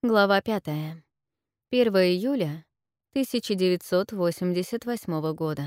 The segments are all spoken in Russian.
Глава 5. 1 июля 1988 года.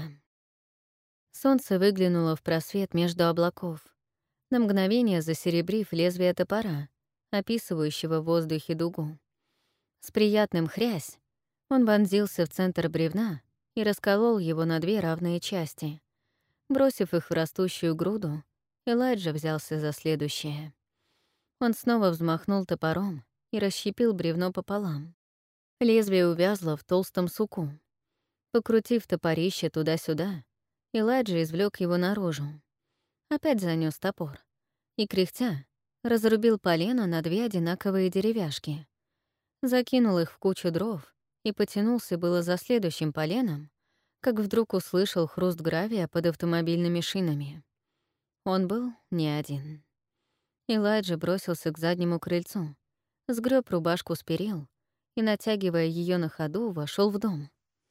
Солнце выглянуло в просвет между облаков, на мгновение засеребрив лезвие топора, описывающего в воздухе дугу. С приятным хрясь он вонзился в центр бревна и расколол его на две равные части. Бросив их в растущую груду, Элайджа взялся за следующее. Он снова взмахнул топором и расщепил бревно пополам. Лезвие увязло в толстом суку. Покрутив топорище туда-сюда, Элайджа извлек его наружу. Опять занёс топор и, кряхтя, разрубил полено на две одинаковые деревяшки. Закинул их в кучу дров и потянулся было за следующим поленом, как вдруг услышал хруст гравия под автомобильными шинами. Он был не один. Элайджа бросился к заднему крыльцу, сгреб рубашку с перил и, натягивая ее на ходу, вошел в дом.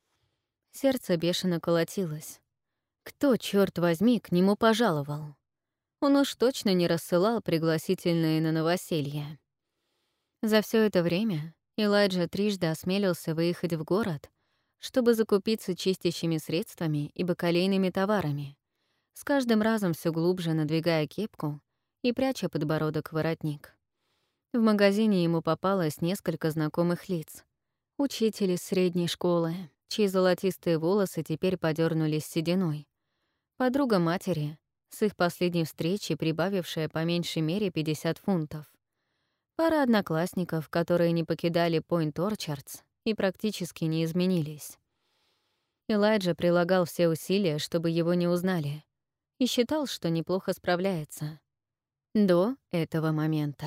Сердце бешено колотилось. Кто, черт возьми, к нему пожаловал? Он уж точно не рассылал пригласительные на новоселье. За все это время Элайджа трижды осмелился выехать в город, чтобы закупиться чистящими средствами и бакалейными товарами, с каждым разом все глубже надвигая кепку и пряча подбородок в воротник. В магазине ему попалось несколько знакомых лиц. Учители средней школы, чьи золотистые волосы теперь подернулись сединой. Подруга матери, с их последней встречи прибавившая по меньшей мере 50 фунтов. Пара одноклассников, которые не покидали Пойнт-Орчардс и практически не изменились. Элайджа прилагал все усилия, чтобы его не узнали, и считал, что неплохо справляется. До этого момента.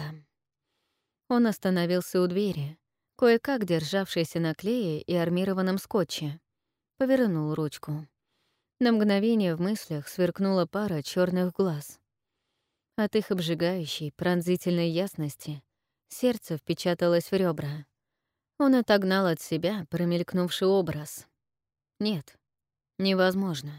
Он остановился у двери, кое-как державшейся на клее и армированном скотче. Повернул ручку. На мгновение в мыслях сверкнула пара черных глаз. От их обжигающей, пронзительной ясности сердце впечаталось в ребра. Он отогнал от себя промелькнувший образ. Нет, невозможно.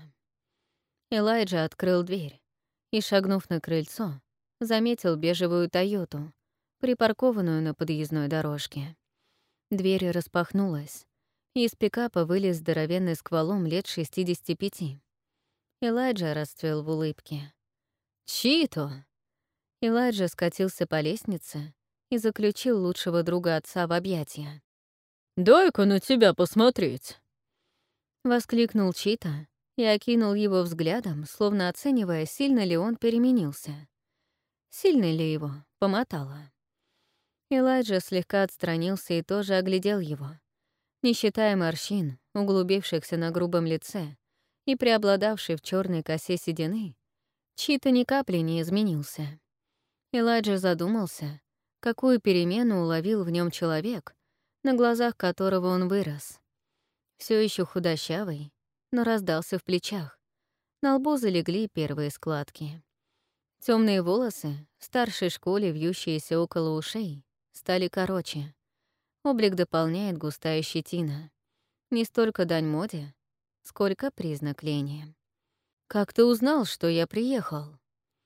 Элайджа открыл дверь и, шагнув на крыльцо, заметил бежевую «Тойоту», припаркованную на подъездной дорожке. Дверь распахнулась, и из пикапа вылез здоровенный сквалом лет 65. Элайджа расцвел в улыбке. «Чито!» Элайджа скатился по лестнице и заключил лучшего друга отца в объятия. «Дай-ка на тебя посмотреть!» Воскликнул Чита и окинул его взглядом, словно оценивая, сильно ли он переменился. Сильно ли его помотало. Элайджа слегка отстранился и тоже оглядел его. Не считая морщин, углубившихся на грубом лице и преобладавшей в черной косе седины, Чита ни капли не изменился. Элайджа задумался, какую перемену уловил в нем человек, на глазах которого он вырос. Все еще худощавый, но раздался в плечах. На лбу залегли первые складки. Темные волосы, в старшей школе вьющиеся около ушей, стали короче. Облик дополняет густая щетина. Не столько дань моде, сколько признак лени. «Как ты узнал, что я приехал?»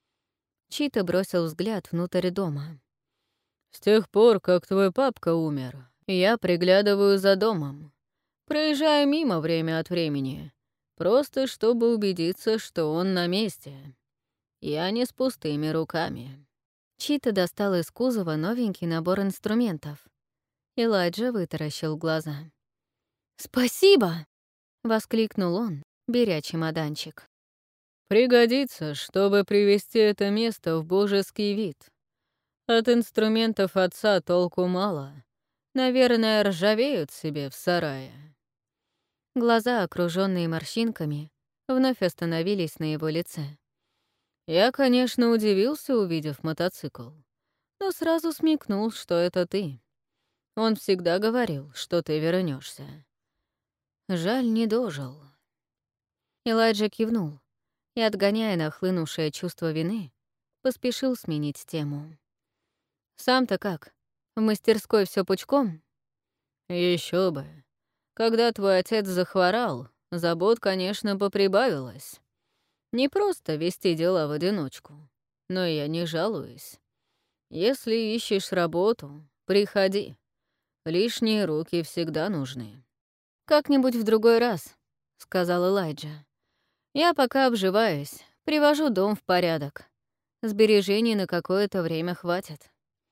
Чита бросил взгляд внутрь дома. «С тех пор, как твой папка умер, я приглядываю за домом. Проезжаю мимо время от времени, просто чтобы убедиться, что он на месте. Я не с пустыми руками». Чита достал из кузова новенький набор инструментов. Элайджа вытаращил глаза. «Спасибо!» — воскликнул он, беря чемоданчик. «Пригодится, чтобы привести это место в божеский вид. От инструментов отца толку мало. Наверное, ржавеют себе в сарае». Глаза, окруженные морщинками, вновь остановились на его лице. Я, конечно, удивился, увидев мотоцикл, но сразу смекнул, что это ты. Он всегда говорил, что ты вернешься. Жаль, не дожил. Элайджа кивнул и, отгоняя нахлынувшее чувство вины, поспешил сменить тему. «Сам-то как? В мастерской все пучком?» Еще бы. Когда твой отец захворал, забот, конечно, поприбавилось. Не просто вести дела в одиночку, но я не жалуюсь. Если ищешь работу, приходи. Лишние руки всегда нужны. «Как-нибудь в другой раз», — сказал Элайджа. «Я пока обживаюсь, привожу дом в порядок. Сбережений на какое-то время хватит».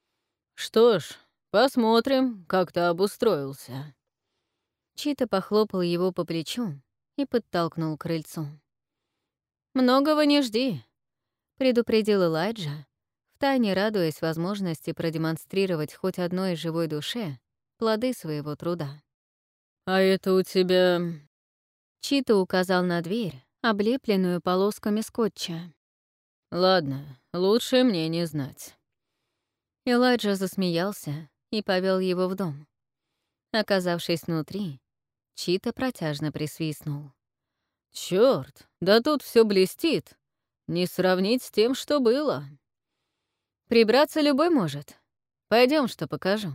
Что ж, посмотрим, как ты обустроился. Чита похлопал его по плечу и подтолкнул к крыльцу. «Многого не жди», — предупредил Элайджа, втайне радуясь возможности продемонстрировать хоть одной живой душе плоды своего труда. А это у тебя... Чита указал на дверь, облепленную полосками скотча. Ладно, лучше мне не знать. Элайджа засмеялся и повел его в дом. Оказавшись внутри, Чита протяжно присвистнул. Чёрт, да тут все блестит. Не сравнить с тем, что было. «Прибраться любой может. Пойдем, что покажу».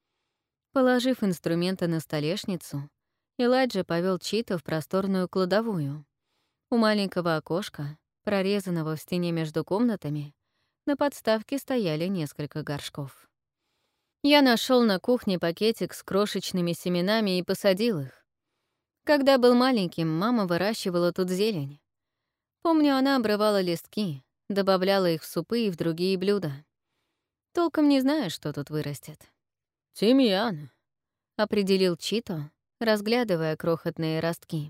Положив инструменты на столешницу, Элайджа повел Чита в просторную кладовую. У маленького окошка, прорезанного в стене между комнатами, на подставке стояли несколько горшков. Я нашел на кухне пакетик с крошечными семенами и посадил их. Когда был маленьким, мама выращивала тут зелень. Помню, она обрывала листки, добавляла их в супы и в другие блюда. Толком не знаю, что тут вырастет. Тимьян. Определил Чито, разглядывая крохотные ростки.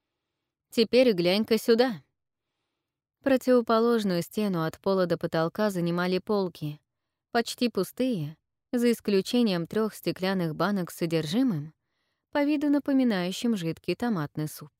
Теперь глянь-ка сюда. Противоположную стену от пола до потолка занимали полки, почти пустые, за исключением 3 стеклянных банок с содержимым, по виду напоминающим жидкий томатный суп.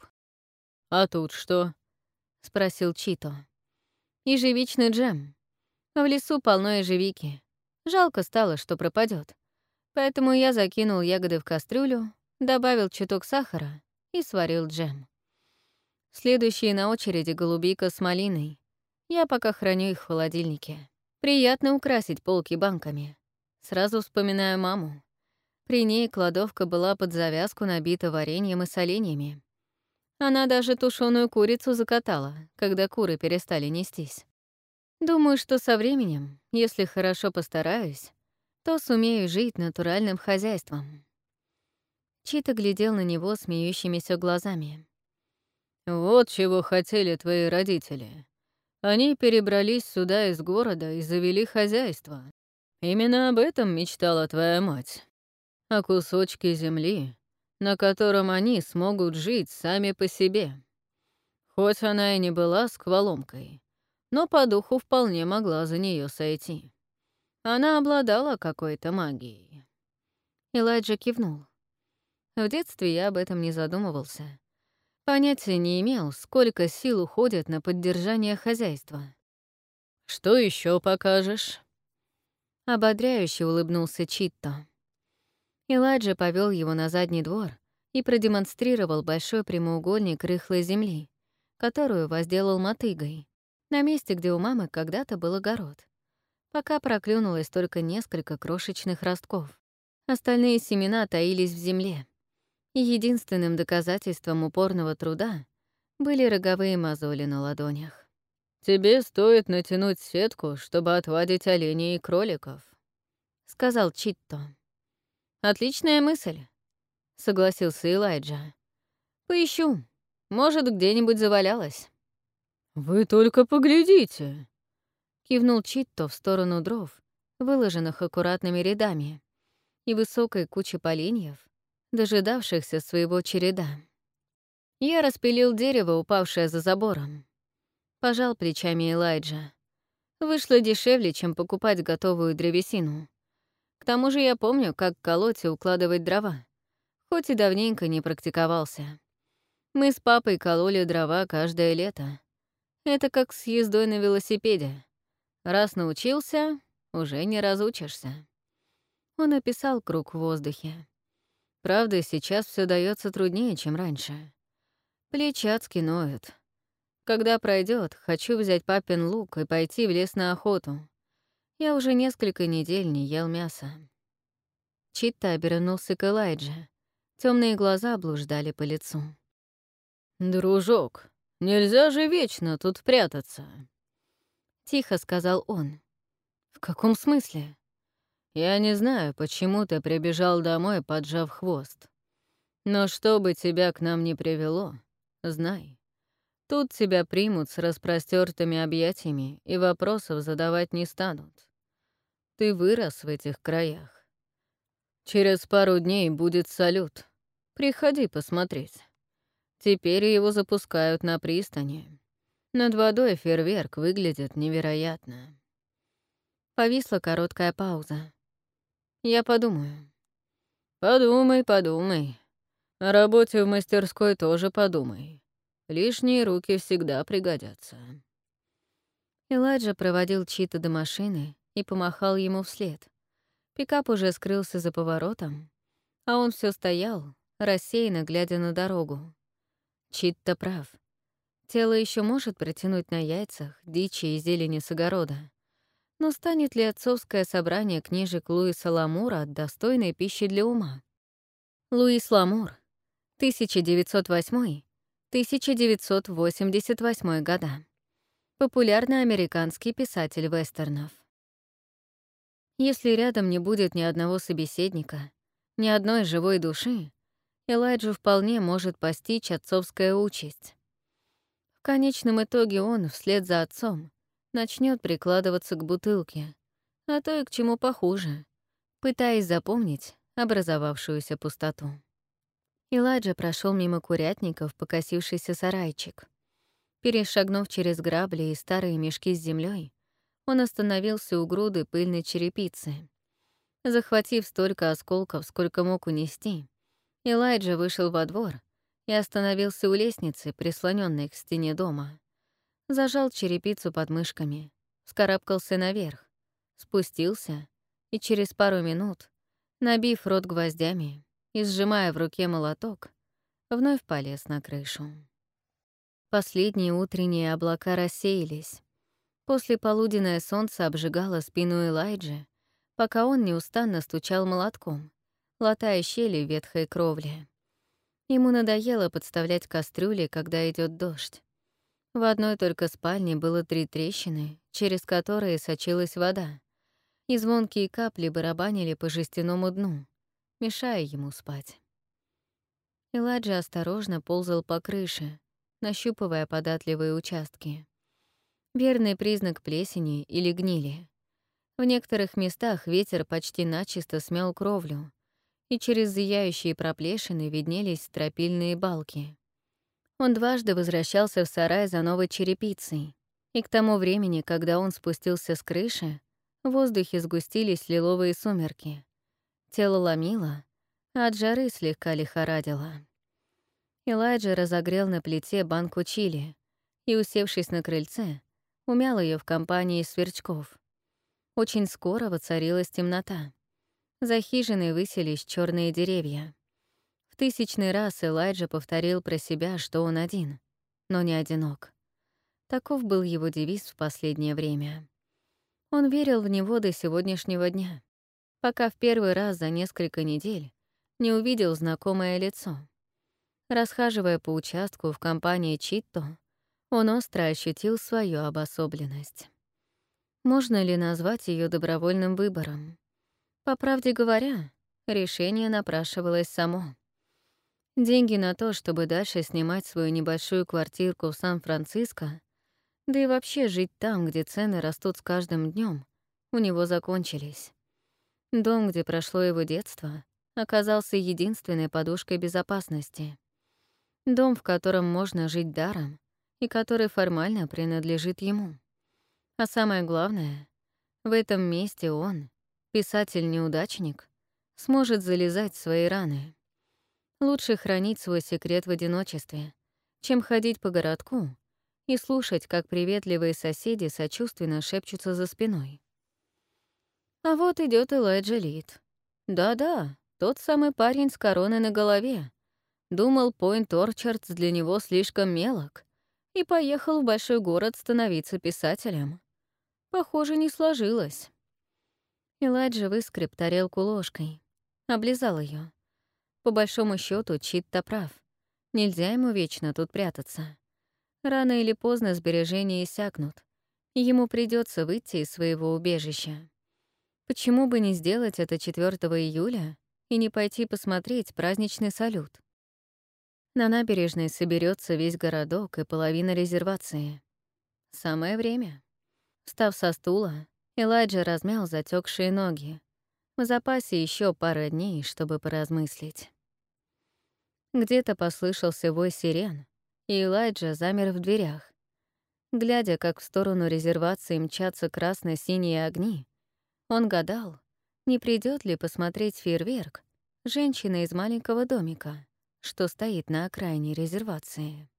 А тут что? — спросил Чито. «Ежевичный джем. В лесу полно ежевики. Жалко стало, что пропадет. Поэтому я закинул ягоды в кастрюлю, добавил чуток сахара и сварил джем. Следующие на очереди голубика с малиной. Я пока храню их в холодильнике. Приятно украсить полки банками. Сразу вспоминаю маму. При ней кладовка была под завязку набита вареньем и соленьями. Она даже тушеную курицу закатала, когда куры перестали нестись. Думаю, что со временем, если хорошо постараюсь, то сумею жить натуральным хозяйством. Чита глядел на него смеющимися глазами. Вот чего хотели твои родители. Они перебрались сюда из города и завели хозяйство. Именно об этом мечтала твоя мать. О кусочке земли, на котором они смогут жить сами по себе. Хоть она и не была скваломкой, но по духу вполне могла за нее сойти. Она обладала какой-то магией. Элайджа кивнул. В детстве я об этом не задумывался. Понятия не имел, сколько сил уходит на поддержание хозяйства. «Что еще покажешь?» Ободряюще улыбнулся Читто. Элайджа повел его на задний двор и продемонстрировал большой прямоугольник рыхлой земли, которую возделал мотыгой, на месте, где у мамы когда-то был огород. Пока проклюнулось только несколько крошечных ростков. Остальные семена таились в земле. И единственным доказательством упорного труда были роговые мозоли на ладонях. «Тебе стоит натянуть сетку, чтобы отвадить оленей и кроликов», — сказал Читто. «Отличная мысль», — согласился Элайджа. «Поищу. Может, где-нибудь завалялась». «Вы только поглядите!» — кивнул Читто в сторону дров, выложенных аккуратными рядами, и высокой кучи поленьев, дожидавшихся своего череда. Я распилил дерево, упавшее за забором. Пожал плечами Элайджа. Вышло дешевле, чем покупать готовую древесину. К тому же я помню, как колоть и укладывать дрова, хоть и давненько не практиковался. Мы с папой кололи дрова каждое лето. Это как с ездой на велосипеде. Раз научился, уже не разучишься. Он описал круг в воздухе. Правда, сейчас все дается труднее, чем раньше. Плечи адски ноют. Когда пройдет, хочу взять папин лук и пойти в лес на охоту. Я уже несколько недель не ел мяса. Читта обернулся к Элайдже. Темные глаза блуждали по лицу. «Дружок, нельзя же вечно тут прятаться», — тихо сказал он. «В каком смысле?» Я не знаю, почему ты прибежал домой, поджав хвост. Но что бы тебя к нам ни привело, знай, тут тебя примут с распростертыми объятиями и вопросов задавать не станут. Ты вырос в этих краях. Через пару дней будет салют. Приходи посмотреть. Теперь его запускают на пристани. Над водой фейерверк выглядит невероятно. Повисла короткая пауза. Я подумаю. Подумай, подумай. О работе в мастерской тоже подумай. Лишние руки всегда пригодятся. Элайджа проводил Чита до машины и помахал ему вслед. Пикап уже скрылся за поворотом, а он все стоял, рассеянно глядя на дорогу. Чит-то прав. Тело еще может протянуть на яйцах, дичи и зелени с огорода. Но станет ли отцовское собрание книжек Луиса Ламура достойной пищи для ума? Луис Ламур, 1908-1988 года. Популярный американский писатель вестернов. Если рядом не будет ни одного собеседника, ни одной живой души, Элайджу вполне может постичь отцовская участь. В конечном итоге он, вслед за отцом, начнет прикладываться к бутылке, а то и к чему похуже, пытаясь запомнить образовавшуюся пустоту. Элайджа прошел мимо курятников покосившийся сарайчик. Перешагнув через грабли и старые мешки с землей, он остановился у груды пыльной черепицы. Захватив столько осколков, сколько мог унести, Элайджа вышел во двор и остановился у лестницы, прислоненной к стене дома. Зажал черепицу под мышками, вскарабкался наверх, спустился и через пару минут, набив рот гвоздями и сжимая в руке молоток, вновь полез на крышу. Последние утренние облака рассеялись. Послеполуденное солнце обжигало спину Элайджи, пока он неустанно стучал молотком, латая щели в ветхой кровле. Ему надоело подставлять кастрюли, когда идет дождь. В одной только спальне было 3 трещины, через которые сочилась вода, и звонкие капли барабанили по жестяному дну, мешая ему спать. Элайджа осторожно ползал по крыше, нащупывая податливые участки. Верный признак плесени или гнили. В некоторых местах ветер почти начисто смял кровлю, и через зияющие проплешины виднелись стропильные балки. Он дважды возвращался в сарай за новой черепицей, и к тому времени, когда он спустился с крыши, в воздухе сгустились лиловые сумерки. Тело ломило, а от жары слегка лихорадило. Элайджа разогрел на плите банку чили и, усевшись на крыльце, умял ее в компании сверчков. Очень скоро воцарилась темнота. За хижиной высились черные деревья. В 1000-й раз Элайджа повторил про себя, что он один, но не одинок. Таков был его девиз в последнее время. Он верил в него до сегодняшнего дня, пока в первый раз за несколько недель не увидел знакомое лицо. Расхаживая по участку в компании Читто, он остро ощутил свою обособленность. Можно ли назвать ее добровольным выбором? По правде говоря, решение напрашивалось само. Деньги на то, чтобы дальше снимать свою небольшую квартирку в Сан-Франциско, да и вообще жить там, где цены растут с каждым днем, у него закончились. Дом, где прошло его детство, оказался единственной подушкой безопасности. Дом, в котором можно жить даром и который формально принадлежит ему. А самое главное, в этом месте он, писатель-неудачник, сможет залезать в свои раны. Лучше хранить свой секрет в одиночестве, чем ходить по городку и слушать, как приветливые соседи сочувственно шепчутся за спиной. А вот идет Элайджа Лид. Да-да, тот самый парень с короной на голове. Думал, Пойнт-Орчардс для него слишком мелок и поехал в большой город становиться писателем. Похоже, не сложилось. Элайджа выскреб тарелку ложкой, облизал ее. По большому счету, Чит-то прав. Нельзя ему вечно тут прятаться. Рано или поздно сбережения иссякнут, и ему придется выйти из своего убежища. Почему бы не сделать это 4 июля и не пойти посмотреть праздничный салют? На набережной соберется весь городок и половина резервации. Самое время. Встав со стула, Элайджа размял затекшие ноги. В запасе еще пара дней, чтобы поразмыслить. Где-то послышался вой сирен, и Элайджа замер в дверях. Глядя, как в сторону резервации мчатся красно-синие огни, он гадал, не придет ли посмотреть фейерверк женщина из маленького домика, что стоит на окраине резервации.